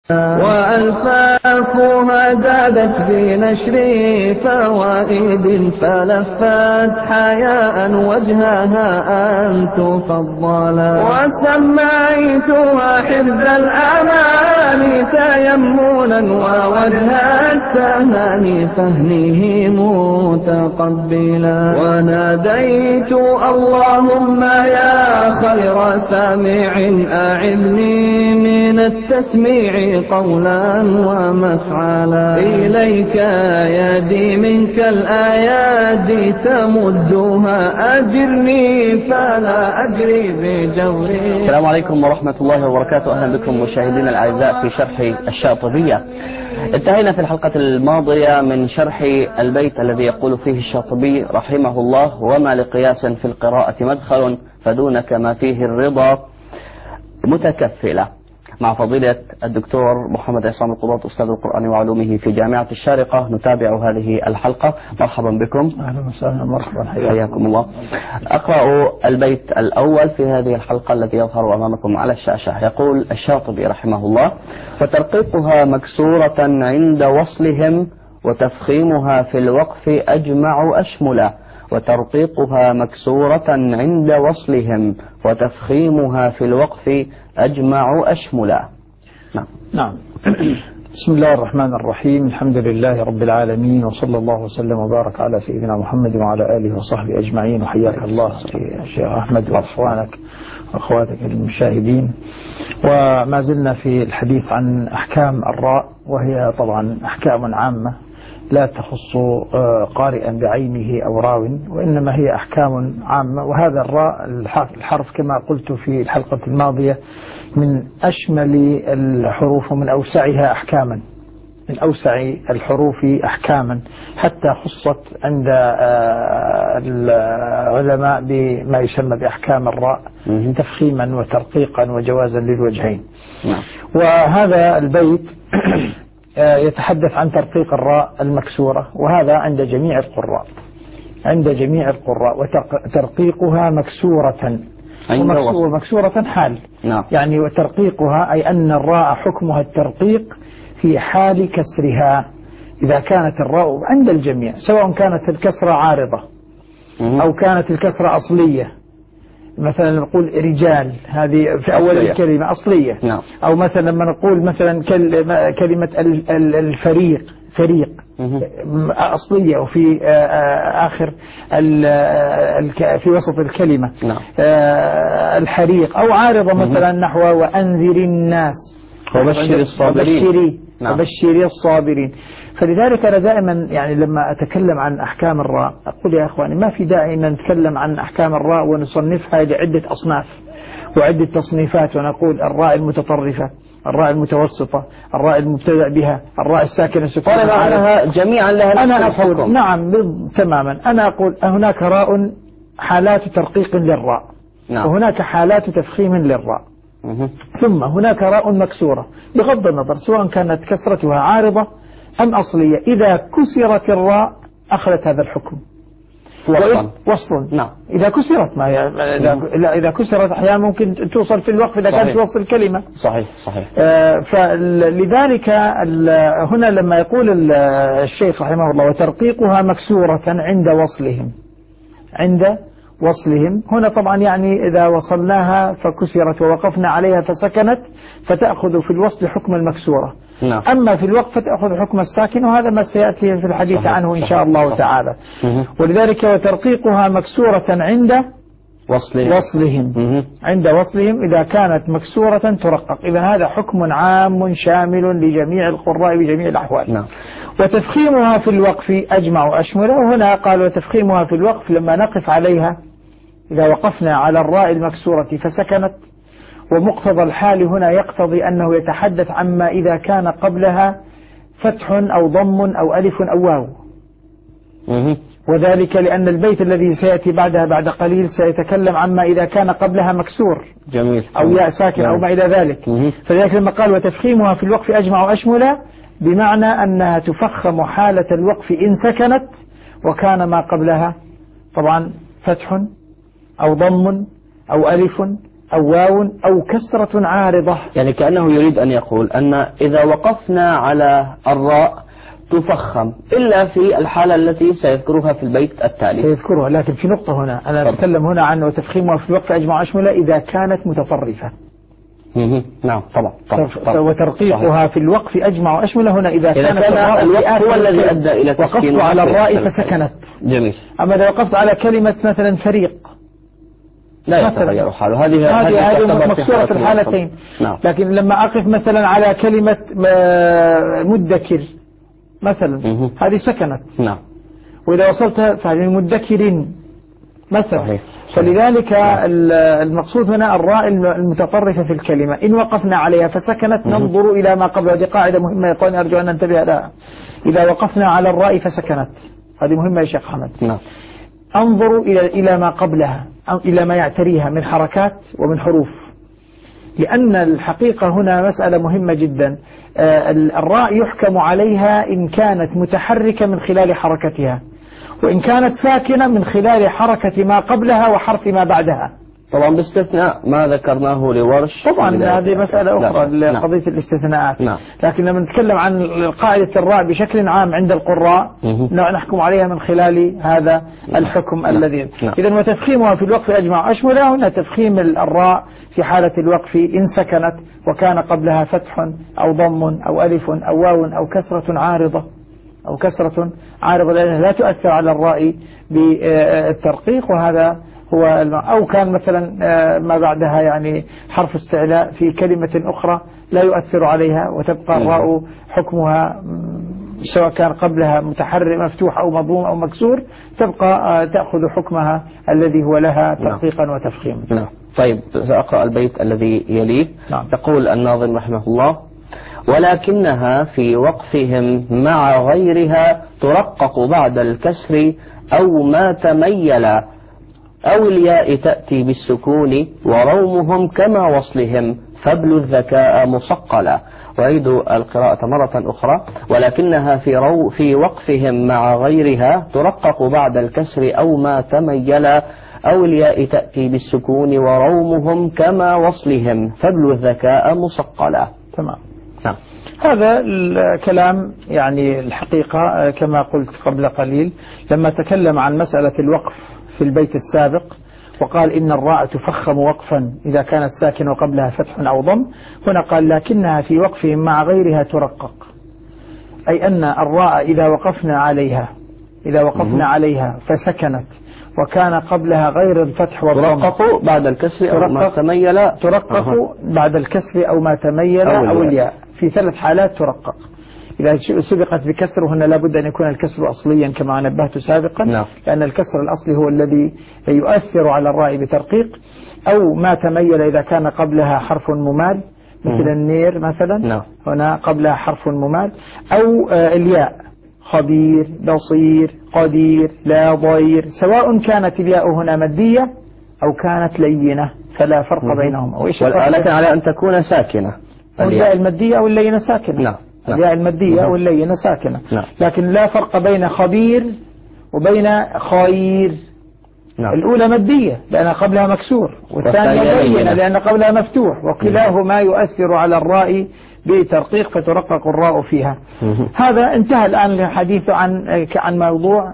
وألفافها زادت بنشر فوائد فلفت حياء وجهها أن تفضلا، وسميتها حفظ الأمان تيمنا ووجه التهاني فهمه متقبلا، وناديت اللهم يا خير سامع أعذني من التسميع قولا ومفعلا، إليك يدي منك الآيات تمدها أجرني فلا أجري بجوري. السلام عليكم ورحمة الله وبركاته. أهلا بكم مشاهدينا الأعزاء في شرح الشاطبية. انتهينا في الحلقة الماضية من شرح البيت الذي يقول فيه الشاطبي رحمه الله: وما لقياس في القراءة مدخل فدونك ما فيه الرضا متكفلة، مع فضيلة الدكتور محمد عصام القضاة أستاذ القرآن وعلومه في جامعة الشارقة. نتابع هذه الحلقة. مرحبا بكم. أهلا وسهلا. مرحبا. حياكم الله. أقرأ البيت الأول في هذه الحلقة الذي يظهر أمامكم على الشاشة. يقول الشاطبي رحمه الله: وترقيقها مكسورة عند وصلهم وتفخيمها في الوقف أجمع أشملا، وترقيقها مكسورة عند وصلهم وتفخيمها في الوقف أجمع أشملا. نعم. بسم الله الرحمن الرحيم. الحمد لله رب العالمين، وصلى الله وسلم وبارك على سيدنا محمد وعلى آله وصحبه أجمعين. وحياك الله يا شيخ أحمد وأخوانك وأخواتك المشاهدين. وما زلنا في الحديث عن أحكام الراء، وهي طبعا أحكام عامة لا تخص قارئا بعينه أو راو، وإنما هي أحكام عامة. وهذا الراء الحرف كما قلت في الحلقة الماضية من أشمل الحروف ومن أوسعها أحكاما، من أوسع الحروف أحكاما، حتى خصت عند العلماء بما يسمى بأحكام الراء تفخيما وترقيقا وجوازا للوجهين. وهذا البيت يتحدث عن ترقيق الراء المكسورة، وهذا عند جميع القراء، عند جميع القراء. وترقيقها مكسورة، ومكسورة حال. يعني وترقيقها أي أن الراء حكمها الترقيق في حال كسرها، إذا كانت الراء عند الجميع، سواء كانت الكسرة عارضة أو كانت الكسرة أصلية. مثلا نقول رجال، هذه في أول الكلمة أصلية. أو مثلا لما نقول مثلا كلمة الفريق، فريق أصلية، وفي آخر في وسط الكلمة الحريق، أو عارضة مثلا نحو وأنذر الناس وبشر الصابرين. وبشر الصابرين. فلذلك أنا دائما يعني لما أتكلم عن أحكام الراء أقول يا أخواني ما في داعي أن نتكلم عن أحكام الراء ونصنفها لعدة أصناف وعدة تصنيفات، ونقول الراء المتطرفة، الراء المتوسطة، الراء المبتدأ بها، الراء الساكنة سكون عنها جميعا لها أنا أقول نعم تماما. أنا أقول هناك راء حالات ترقيق للراء، وهناك حالات تفخيم للراء، ثم هناك راء مكسورة بغض النظر سواء كانت كسرتها عارضة أم أصلية. إذا كسرت الراء أخذت هذا الحكم وصلا. إذا كسرت، ما إذا كسرت أحيانا ممكن توصل في الوقف إذا كانت توصل الكلمة. صحيح. فلذلك هنا لما يقول الشيخ رحمه الله وترقيقها مكسورة عند وصلهم، عند وصلهم، هنا طبعا يعني إذا وصلناها فكسرت ووقفنا عليها فسكنت فتأخذ في الوصل حكم المكسورة. أما في الوقف فتأخذ حكم الساكن، وهذا ما سيأتي في الحديث عنه إن شاء الله تعالى. ولذلك وترقيقها مكسورة عند وصلهم، عند وصلهم إذا كانت مكسورة ترقق. إذا هذا حكم عام شامل لجميع القراء بجميع الأحوال. وتفخيمها في الوقف أجمع أشمل. وهنا قال وتفخيمها في الوقف لما نقف عليها، إذا وقفنا على الراء المكسورة فسكنت، ومقتضى الحال هنا يقتضي أنه يتحدث عما إذا كان قبلها فتح أو ضم أو ألف أو واو. وذلك لأن البيت الذي سيأتي بعدها بعد قليل سيتكلم عما إذا كان قبلها مكسور أو ياء ساكن أو ما إلى ذلك. فلذلك لما قال وتفخيمها في الوقف أجمع أشمل، بمعنى أنها تفخم حالة الوقف إن سكنت وكان ما قبلها طبعا فتح أو ضم أو ألف أو واو أو كسرة عارضة. يعني كأنه يريد أن يقول أن إذا وقفنا على الراء تفخم إلا في الحالة التي سيذكرها في البيت التالي. سيذكرها، لكن في نقطة هنا أنا أتكلم هنا عن وتفخيمها في الوقف أجمع أشملة إذا كانت متطرفة. نعم طبعا. وترقيقها في الوقف أجمع أشملة هنا إذا كانت الوقف هو الذي أدى إلى تسكين. وقفت على الراء فسكنت. جميل. أما إذا وقفت على كلمة مثلا فريق لا يتغير حاله. هذه مكسورة في الحالتين. نعم. لكن لما أقف مثلا على كلمة مدكر مثلا هذه سكنت. نعم. وإذا وصلتها فهذه مدكر مثلا. صحيح. فلذلك المقصود هنا الراء المتطرفة في الكلمة إن وقفنا عليها فسكنت ننظر إلى ما قبلها. هذه قاعدة مهمة يا إخواني أرجو أن ننتبه لها. إذا وقفنا على الراء فسكنت هذه مهمة يا شيخ حمد. نعم. انظروا إلى ما قبلها، إلى ما يعتريها من حركات ومن حروف، لأن الحقيقة هنا مسألة مهمة جدا. الراء يحكم عليها إن كانت متحركة من خلال حركتها، وإن كانت ساكنة من خلال حركة ما قبلها وحرف ما بعدها، طبعا باستثناء ما ذكرناه لورش. طبعا هذه مسألة أخرى لقضية الاستثناءات. لكن لما نتكلم عن قاعدة الراء بشكل عام عند القراء نحكم عليها من خلال هذا الحكم الذي. إذن وتفخيمها في الوقف أجمع أشمله. هنا تفخيم الراء في حالة الوقف إن سكنت وكان قبلها فتح أو ضم أو ألف أو واو أو كسرة عارضة لأنها لا تؤثر على الراء بالترقيق، وهذا هو أو كان مثلا ما بعدها يعني حرف استعلاء في كلمة أخرى لا يؤثر عليها وتبقى الراء حكمها سواء كان قبلها متحرك مفتوح أو مضموم أو مكسور، تبقى تأخذ حكمها الذي هو لها ترقيقا وتفخيما. نعم. طيب سأقرأ البيت الذي يليه. نعم. تقول الناظم رحمه الله: ولكنها في وقفهم مع غيرها ترقق بعد الكسر أو ما تميل، أو الياء تأتي بالسكون ورومهم كما وصلهم فبل الذكاء مصقلا. وأعيد القراءة مرة أخرى: ولكنها في وقفهم مع غيرها ترقق بعد الكسر أو ما تميل، أو الياء تأتي بالسكون ورومهم كما وصلهم فبل الذكاء مصقلا. تمام. نعم. هذا الكلام يعني الحقيقة كما قلت قبل قليل لما تكلم عن مسألة الوقف في البيت السابق وقال إن الراء تفخم وقفا إذا كانت ساكنة وقبلها فتح أو ضم، هنا قال لكنها في وقفهم مع غيرها ترقق، أي أن الراء إذا وقفنا عليها فسكنت وكان قبلها غير الفتح والضم ترقق بعد الكسر أو ما تميل، بعد الكسر أو ما تميل أو الياء. في 3 حالات ترقق. إذا سبقت بكسر هنا لابد أن يكون الكسر أصليا كما نبهت سابقا. نعم. لأن الكسر الأصلي هو الذي يؤثر على الراء بترقيق. أو ما تميل إذا كان قبلها حرف ممال مثل النير مثلا. نعم. هنا قبلها حرف ممال. أو الياء خبير بصير قدير لا ضير، سواء كانت الياء هنا مادية أو كانت لينة فلا فرق بينهما. ولكن على أن تكون ساكنة الياء المادية أو اللينة ساكنة. نعم. الياء المادية أو اللينة ساكنة. نعم. لكن لا فرق بين خبير وبين خير. نعم. الأولى مادية لأن قبلها مكسور، والثانية لينة لأن قبلها مفتوح، وكلاهما يؤثر على الراء بترقيق فترقق الراء فيها. هذا انتهى الآن الحديث عن موضوع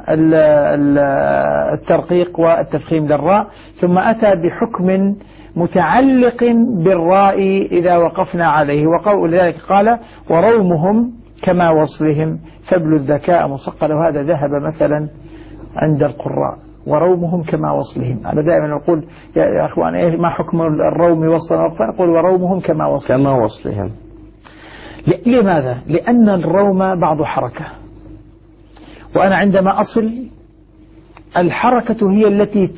الترقيق والتفخيم للراء، ثم أتى بحكم متعلق بالراء إذا وقفنا عليه، ولذلك قال ورومهم كما وصلهم فبل الذكاء مصقل. وهذا ذهب مثلا عند القراء، ورومهم كما وصلهم. أنا دائما نقول يا أخوان ما حكم الروم وصلا وقفا؟ نقول ورومهم كما وصلهم. لماذا؟ لأن الروم بعض حركة، وأنا عندما أصل الحركة هي التي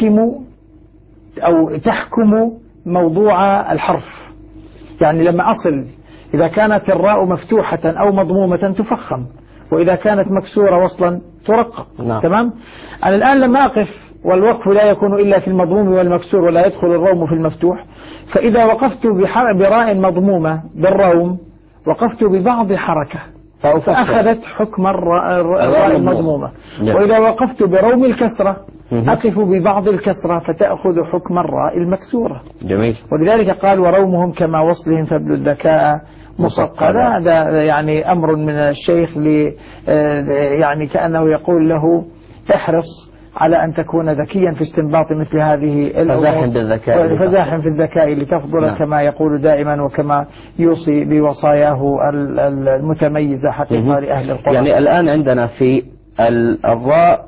تحكم موضوع الحرف. يعني لما أصل إذا كانت الراء مفتوحة أو مضمومة تفخم، وإذا كانت مكسورة وصلا ترقق. نعم. تمام. أنا الآن لما أقف والوقف لا يكون إلا في المضموم والمكسور ولا يدخل الروم في المفتوح، فإذا وقفت براء مضمومة بالروم وقفت ببعض حركة فأخذت حكم الراء المضمومة. وإذا وقفت بروم الكسرة أقف ببعض الكسرة فتأخذ حكم الراء المكسورة. جميل. ولذلك قال ورومهم كما وصلهم فابل الذكاء مصقلا. هذا يعني أمر من الشيخ يعني كأنه يقول له احرص على أن تكون ذكيا في استنباط مثل هذه فزاحم في الذكاء لتفضل كما يقول دائما وكما يوصي بوصاياه المتميزة حقيقة لأهل القرآن. يعني الآن عندنا في الراء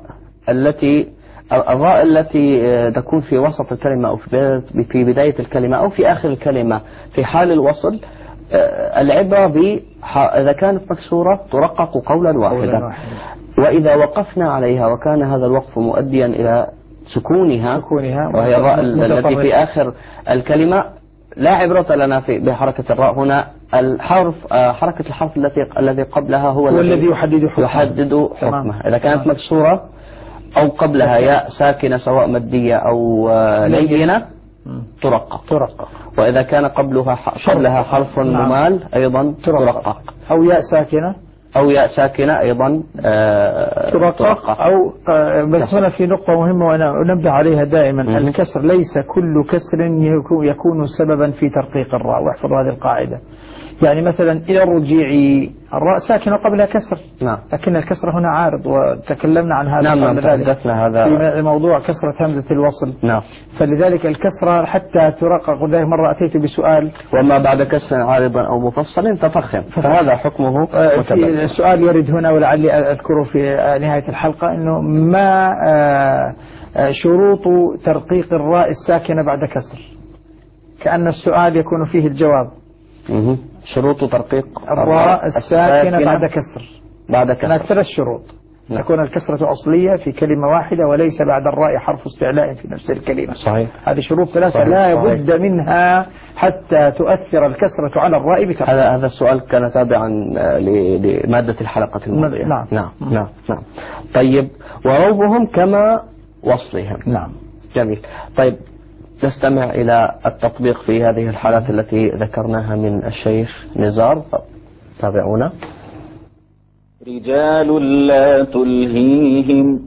التي تكون في وسط الكلمة أو في بداية الكلمة أو في آخر الكلمة في حال الوصل، العبرة إذا كانت مكسورة ترقق قولا واحدا، وإذا وقفنا عليها وكان هذا الوقف مؤديا إلى سكونها وهي الراء التي في آخر الكلمة لا عبرة لنا بحركة الراء هنا. حركة الحرف الذي قبلها هو الذي يحدد حكمه. إذا كانت مكسورة أو قبلها ياء ساكنة سواء مادية أو لينة ترقق، وإذا كان قبلها حرف ممال أيضا ترقق، أو ياء ساكنة أيضا ترقق. أو بس هنا في نقطة مهمة وأنا أنبه عليها دائما، الكسر ليس كل كسر يكون سببا في ترقيق الراء، واحفظ هذه القاعدة. يعني مثلا إلى الرجيع الراء ساكنة قبلها كسر، لكن الكسر هنا عارض وتكلمنا عن هذا تحدثنا هذا في موضوع كسرة همزة الوصل. فلذلك الكسرة حتى ترقق. وذلك مرة أتيت بسؤال وما بعد كسر عارضا أو مفصل تفخم، فهذا حكمه في السؤال يرد هنا ولعلي أذكره في نهاية الحلقة، إنه ما شروط ترقيق الراء الساكنة بعد كسر؟ كأن السؤال يكون فيه الجواب. شروط ترقيق الراء الساكنة بعد كسر. هناك 3 شروط. تكون الكسرة أصلية في كلمة واحدة وليس بعد الراء حرف استعلاء في نفس الكلمة. صحيح. هذه شروط 3 لا بد منها حتى تؤثر الكسرة على الراء بترقيق. هذا السؤال كان تابعا لمادة الحلقة الماضية. نعم. طيب، وروبهم كما وصلهم. نعم. جميل. طيب، نستمع إلى التطبيق في هذه الحالات التي ذكرناها من الشيخ نزار. تابعونا. رجال لا تلهيهم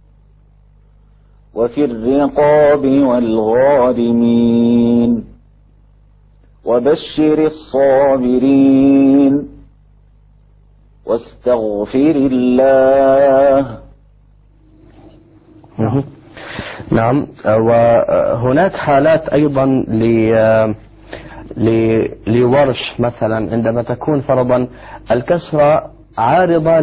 وفي الرقاب والغارمين وبشر الصابرين واستغفر الله. نعم. وهناك حالات أيضا لورش مثلا عندما تكون فرضا الكسرة عارضة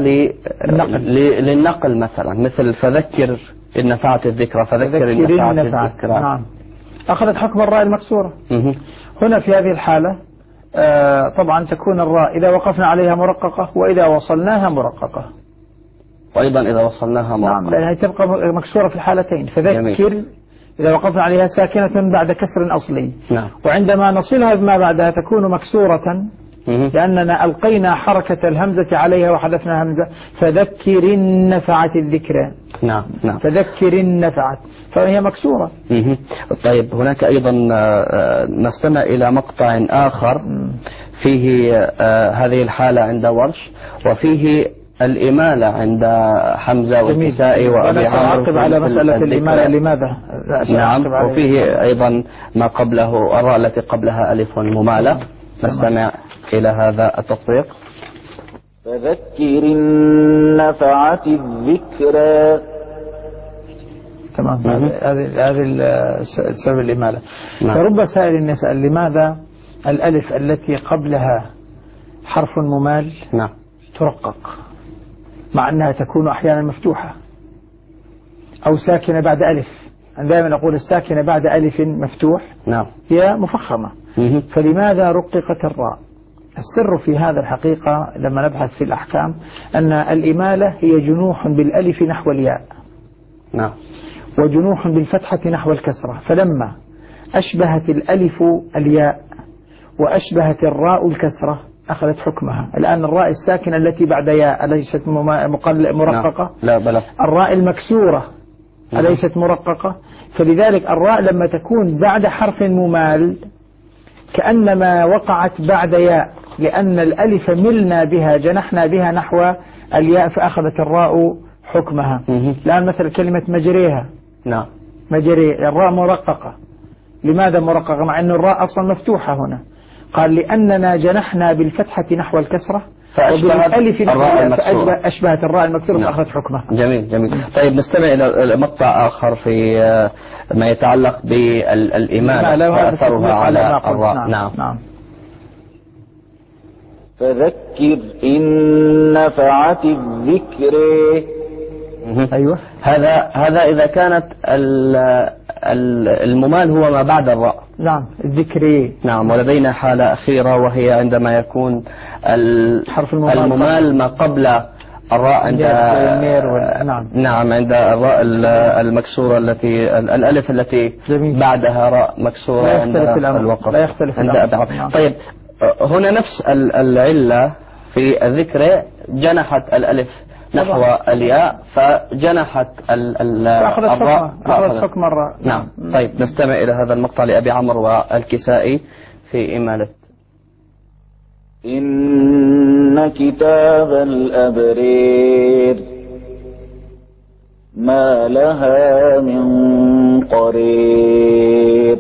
للنقل مثلا، مثل فذكر إن نفعت الذكرى، فذكر إن نفعت الذكرى. نعم. أخذت حكم الراء المكسورة. هنا في هذه الحالة طبعا تكون الراء إذا وقفنا عليها مرققة وإذا وصلناها مرققة، وأيضا إذا وصلناها مرققة. نعم، لأنها تبقى مكسورة في الحالتين. فذكر إذا وقفنا عليها ساكنة بعد كسر أصلي. نعم. وعندما نصلها بما بعدها تكون مكسورة لأننا ألقينا حركة الهمزة عليها وحذفنا همزة. فذكر نفعت الذكرى. نعم. فذكر نفعت، فهي مكسورة. طيب، هناك أيضا نستمع إلى مقطع آخر فيه هذه الحالة عند ورش، وفيه الإمالة عند حمزة والكسائي وأبي عمرو. سأعقب على مسألة الإمالة لماذا؟ نعم. وفيه أيضا ما قبله الراء التي قبلها ألف ممالة. نستمع إلى هذا التطبيق. فذكر النفعة الذكرى. تمام. هذه سبب الإمالة. فرب سائل يسأل لماذا الألف التي قبلها حرف ممال ترقق مع أنها تكون أحيانا مفتوحة أو ساكنة بعد ألف. أنا دائما أقول الساكنة بعد ألف مفتوح هي مفخمة. فلماذا رققت الراء؟ السر في هذا الحقيقة لما نبحث في الأحكام أن الإمالة هي جنوح بالألف نحو الياء، وجنوح بالفتحة نحو الكسرة. فلما أشبهت الألف الياء وأشبهت الراء الكسرة أخذت حكمها. الآن الراء الساكنة التي بعد ياء أليست مرققة؟ لا بلى. الراء المكسورة أليست مرققة؟ فلذلك الراء لما تكون بعد حرف ممال كأنما وقعت بعد ياء، لأن الألف ملنا بها جنحنا بها نحو الياء فأخذت الراء حكمها. الآن مثل كلمة مجريها، نعم، مجري الراء مرققة. لماذا مرققة مع أن الراء أصلا مفتوحة هنا؟ قال لأننا جنحنا بالفتحة نحو الكسرة وبالألف الراء المكسورة، أشبهت الراء المكسورة فأخذت حكمها. جميل جميل. طيب نستمع إلى مقطع آخر في ما يتعلق بالإمالة وأثرها على الراء. نعم. فذكر إن نفعت الذكر. أيوة. هذا إذا كانت الممال هو ما بعد الراء. نعم، الذكري. نعم، ولدينا حالة أخيرة وهي عندما يكون حرف الممال ما قبل الراء عند نعم عند الراء المكسورة التي الألف التي بعدها راء مكسورة. لا يختلف الوقت. لا يختلف الأمر. طيب هنا نفس العلة في الذكر، جنحت الألف نحو الياء فجنحت الراء فأخذت حكم الراء. نعم. طيب نستمع إلى هذا المقطع لأبي عمرو والكسائي في إمالة. إن كتاب الأبرير ما لها من قرير.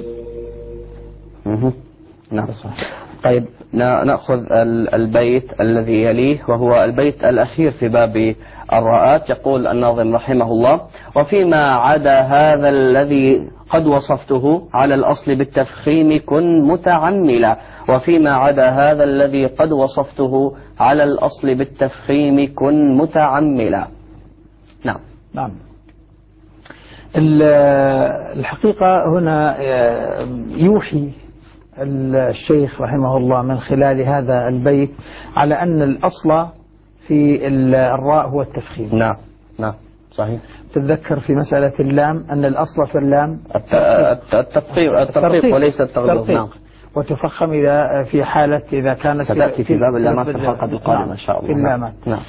نعم. طيب نأخذ البيت الذي يليه وهو البيت الأخير في باب الراءات. يقول الناظم رحمه الله: وفيما عدا هذا الذي قد وصفته على الأصل بالتفخيم كن متعملا. وفيما عدا هذا الذي قد وصفته على الأصل بالتفخيم كن متعملا. نعم. نعم. الحقيقة هنا يوحي الشيخ رحمه الله من خلال هذا البيت على أن الأصل في الراء هو التفخيم. نعم نعم صحيح. تتذكر في مسألة اللام أن الأصل في اللام الترقيق وليس التغليظ. نعم. وتفخم إذا في حالة إذا كانت ستأتي في باب اللامات في الحلقة القادمة إن شاء الله. في اللامات. نعم.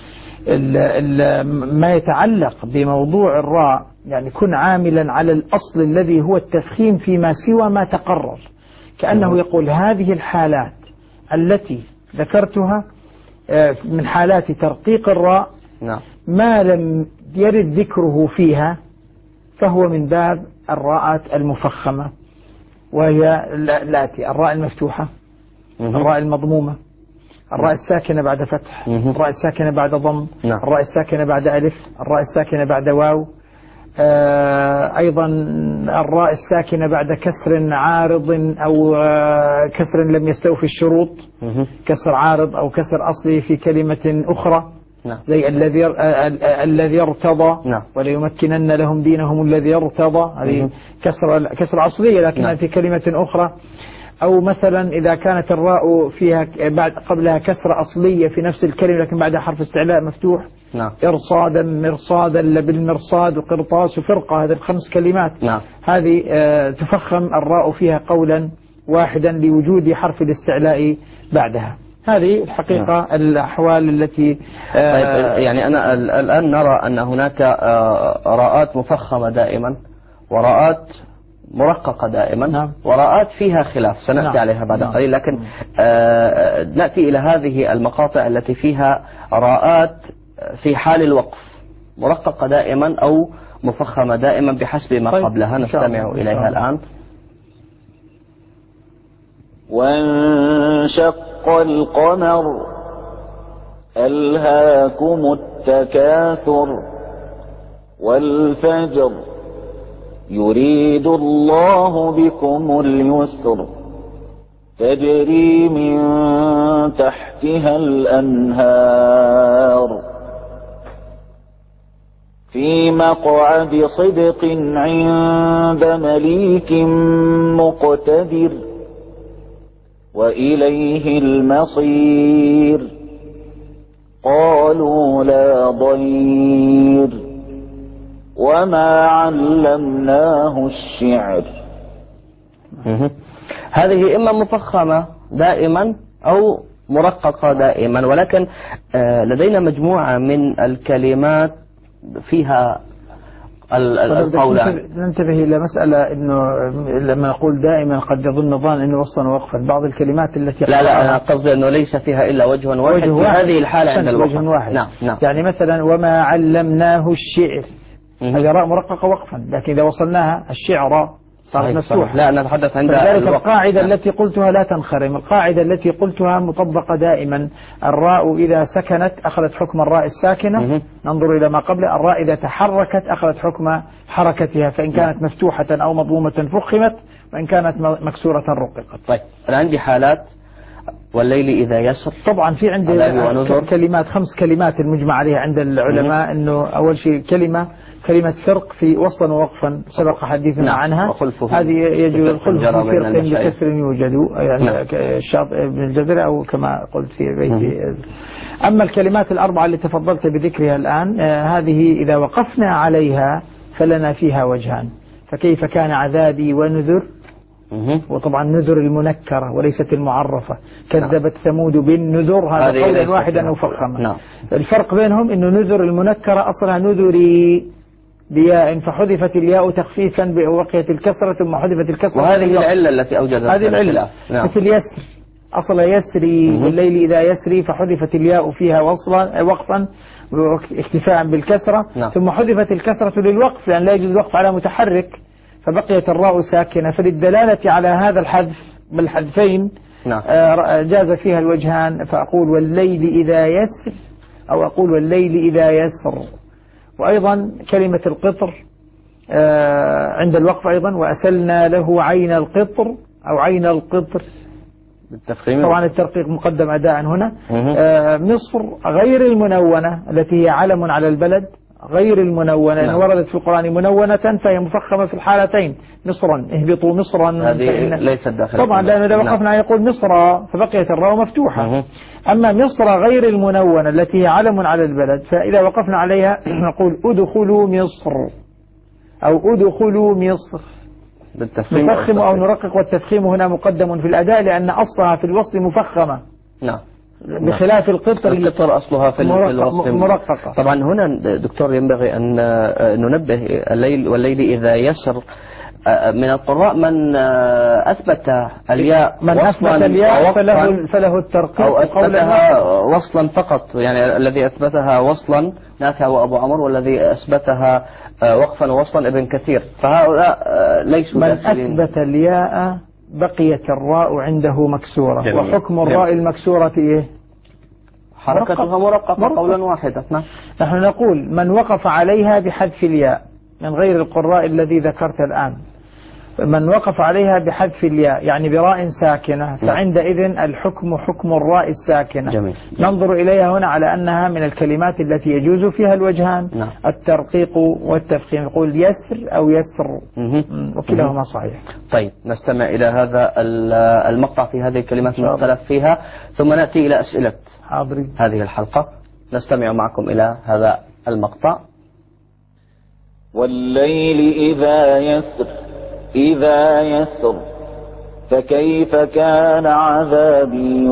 ما يتعلق بموضوع الراء يعني كن عاملا على الأصل الذي هو التفخيم فيما سوى ما تقرر، كأنه يقول هذه الحالات التي ذكرتها من حالات ترقيق الراء ما لم يرد ذكره فيها فهو من باب الراءات المفخمة، وهي الآتي: الراء المفتوحة، الراء المضمومة، الراء الساكنة بعد فتح، الراء الساكنة بعد ضم، الراء الساكنة بعد ألف، الراء الساكنة بعد واو، أيضا الراء الساكنة بعد كسر عارض أو كسر لم يستوفي الشروط، كسر عارض أو كسر أصلي في كلمة أخرى زي الذي ارتضى وليمكنن لهم دينهم الذي ارتضى، هذه كسر أصلية لكنها في كلمة أخرى. أو مثلا إذا كانت الراء فيها بعد قبلها كسرة أصلية في نفس الكلمة لكن بعدها حرف استعلاء مفتوح، إرصادا مرصادا لبالمرصاد وقرطاس وفرقة، هذه الخمس كلمات هذه تفخم الراء فيها قولا واحدا لوجود حرف الاستعلاء بعدها. هذه الحقيقة الأحوال التي طيب يعني أنا الآن نرى أن هناك راءات مفخمة دائما وراءات مرققة دائما وراءات فيها خلاف سنأتي عليها بعد قليل، لكن نأتي إلى هذه المقاطع التي فيها راءات في حال الوقف مرققة دائما أو مفخمة دائما بحسب ما قبلها. نستمع إليها الآن. وانشق القمر ألهاكم التكاثر والفجر يريد الله بكم اليسر تجري من تحتها الأنهار في مقعد صدق عند مليك مقتدر وإليه المصير قالوا لا ضير وما علمناه الشعر. هذه إما مفخمة دائما أو مرققة دائما، ولكن لدينا مجموعة من الكلمات فيها القول ننتبه إلى مسألة أنه لما نقول دائما قد يظن ظان أنه وصلا ووقفا بعض الكلمات التي لا أنا قصدي أنه ليس فيها إلا وجه واحد في هذه الحالة عند الوقف. وجه واحد. نعم. يعني مثلا وما علمناه الشعر، هذه راء مرققة وقفا، لكن إذا وصلناها الشعر صارت مفتوحة. لا نتحدث عند ذلك القاعدة التي قلتها لا تنخرم. القاعدة التي قلتها مطبقة دائما. الراء إذا سكنت أخذت حكم الراء الساكنة. ننظر إلى ما قبل. الراء إذا تحركت أخذت حكم حركتها، فإن كانت مفتوحة أو مضمومة فخمت، وإن كانت مكسورة رققت. طيب أنا عندي حالات والليل إذا يسر. طبعا في عندي كلمات 5 كلمات المجمع عليها عند العلماء، أنه أول شيء كلمة فرق في وصلا ووقفا سبق حديثنا عنها. هذه يجوز الخلف في فرق بكسر يوجد، يعني الشاطئ بن الجزري أو كما قلت في بيتي. أما الكلمات الأربعة اللي تفضلت بذكرها الآن، هذه إذا وقفنا عليها فلنا فيها وجهان. فكيف كان عذابي ونذر، وطبعا نذر المنكرة وليست المعرفة. كذبت ثمود بالنذر، هذا قولا واحدا مفخما. الفرق بينهم انه نذر المنكرة اصلها نذري بياء، فحذفت الياء تخفيفا بوقية الكسرة ثم حذفت الكسرة، وهذه العلة التي اوجدت هذه العلة. مثل يسر، اصل يسري بالليل اذا يسري، فحذفت الياء فيها وقفا اكتفاء بالكسرة. ثم حذفت الكسرة للوقف لأن لا يجوز الوقف على متحرك، فبقيت الراء ساكنة. فللدلالة على هذا الحذف بالحذفين جاز فيها الوجهان. فأقول والليل إذا يسر، أو أقول والليل إذا يسر. وأيضا كلمة القطر عند الوقف أيضا، وأسلنا له عين القطر أو عين القطر بالتفخيم. طبعا الترقيق مقدم أداء هنا. مصر غير المنونة التي هي علم على البلد، غير المنونة. إن وردت في القرآن منونة فهي مفخمة في الحالتين. مصرا، اهبطوا مصرا، هذه ليست داخل طبعا، لأنه إذا وقفنا يقول مصر فبقيت الراء مفتوحة. أما مصر غير المنونة التي هي علم على البلد، فإذا وقفنا عليها نقول ادخلوا مصر أو ادخلوا مصر. نفخم أو نرقق، والتفخيم هنا مقدم في الأداء لأن أصلها في الوصل مفخمة. نعم. بخلاف القطر أصلها في الوصل مرققة. طبعا هنا دكتور ينبغي أن ننبه الليل والليل إذا يسر. من القراء من أثبت الياء فله الترقيق، أو أثبتها وصلا فقط، يعني الذي أثبتها وصلا نافع وأبو عمر، والذي أثبتها وقفا وصلا ابن كثير. فهؤلاء ليسوا داخلين. من أثبت الياء بقيت الراء عنده مكسورة. جميل. وحكم الراء المكسورة إيه؟ حركتها مرققة قولا واحدا. نحن نقول من وقف عليها بحذف الياء من غير القراء الذي ذكرت الآن، من وقف عليها بحذف الياء يعني براء ساكنة، فعندئذ الحكم حكم الراء الساكنة. جميل. ننظر إليها هنا على أنها من الكلمات التي يجوز فيها الوجهان. الترقيق والتفخيم. يقول يسر أو يسر، وكلاهما صحيح. طيب نستمع إلى هذا المقطع في هذه الكلمات المختلف فيها، ثم نأتي إلى أسئلة هذه الحلقة. نستمع معكم إلى هذا المقطع. والليل إذا يسر فكيف كان عذابي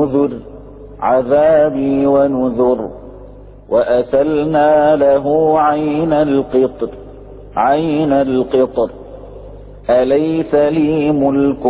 ونذر وأسلنا له عين القطر أليس لي ملك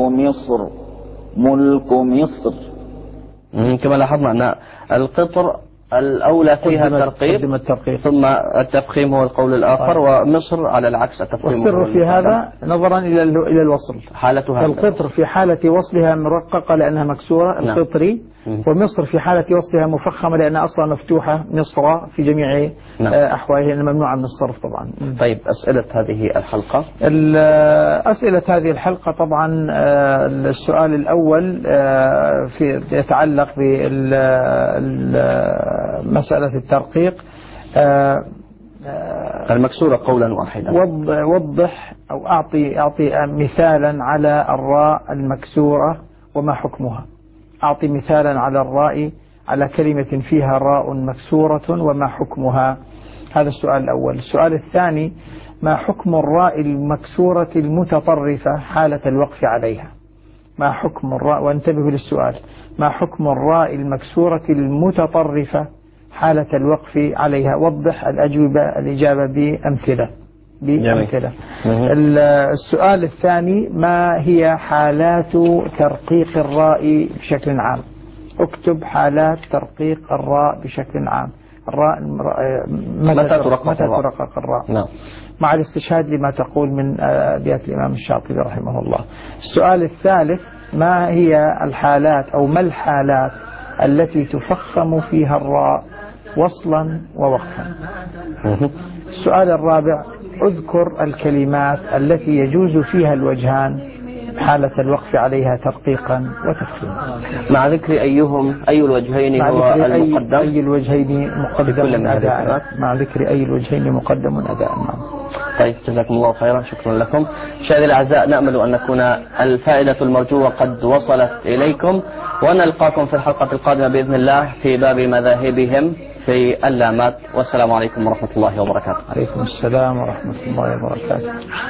مصر. كما لاحظنا أن القطر الأولى فيها الترقيق، ثم التفخيم هو القول الآخر، ومصر على العكس التفخيم. والسر في هذا نظرا إلى الوصل، حالتها القطر في حالة وصلها مرققة لأنها مكسورة القطري، ومصر في حالة وصلها مفخمة لأنها أصلا مفتوحة مصر في جميع أحوالها، ممنوعة من الصرف طبعا. طيب أسئلة هذه الحلقة. أسئلة هذه الحلقة طبعا السؤال الأول يتعلق بمسألة الترقيق المكسورة قولا واحدا. وضح أو أعطي مثالا على الراء المكسورة وما حكمها. أعطي مثالا على الراء على كلمة فيها راء مكسورة وما حكمها. هذا السؤال الأول. السؤال الثاني ما حكم الراء المكسورة المتطرفة حالة الوقف عليها. ما حكم الراء، وانتبهوا للسؤال، ما حكم الراء المكسورة المتطرفة حالة الوقف عليها. وضح الإجابة بأمثلة. بأمثلة. السؤال الثاني: ما هي حالات ترقيق الراء بشكل عام؟ اكتب حالات ترقيق الراء بشكل عام. الراء متى ترقق الراء؟ نعم. مع الاستشهاد لما تقول من أبيات الإمام الشاطبي رحمه الله. السؤال الثالث: ما هي الحالات أو ما الحالات التي تفخم فيها الراء وصلا ووقفا؟ السؤال الرابع: اذكر الكلمات التي يجوز فيها الوجهان حالة الوقف عليها ترقيقا وتفخيما. مع ذكر أي الوجهين هو المقدم؟ أي الوجهين مقدم أداء. مع ذكر أي الوجهين مقدم أداء. طيب، جزاكم الله خيرا، شكرا لكم. مشاهدينا الأعزاء، نأمل أن تكون الفائدة المرجوة قد وصلت إليكم، ونلقاكم في الحلقة القادمة بإذن الله في باب مذاهبهم في اللامات. والسلام عليكم ورحمة الله وبركاته. عليكم السلام ورحمة الله وبركاته.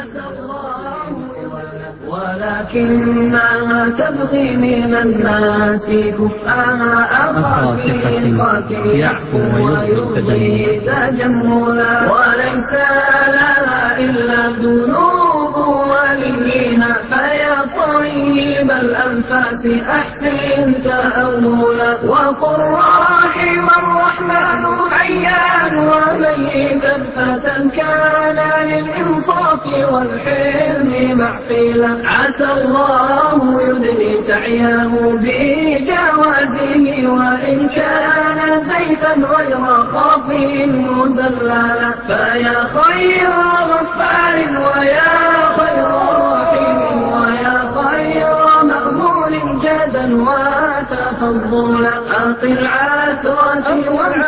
ولكنها تبغي من الناس كفءها أخاطئة يعفو ويرضي تجملا، وليس لها إلا الذنوب وليها، فيا طيب الأنفاس أحسن تأولا، وقل رحم الرحمن حيا وميتا فتى كان للإنصاف والحلم معقلا، عسى الله يدني سعيه بجوازه، وإن كان زيفا غير خافي مزللا، فيا خير غفار ويا خير رحيم ويا خير مأمول جدا وتفضلا، أقل عثرة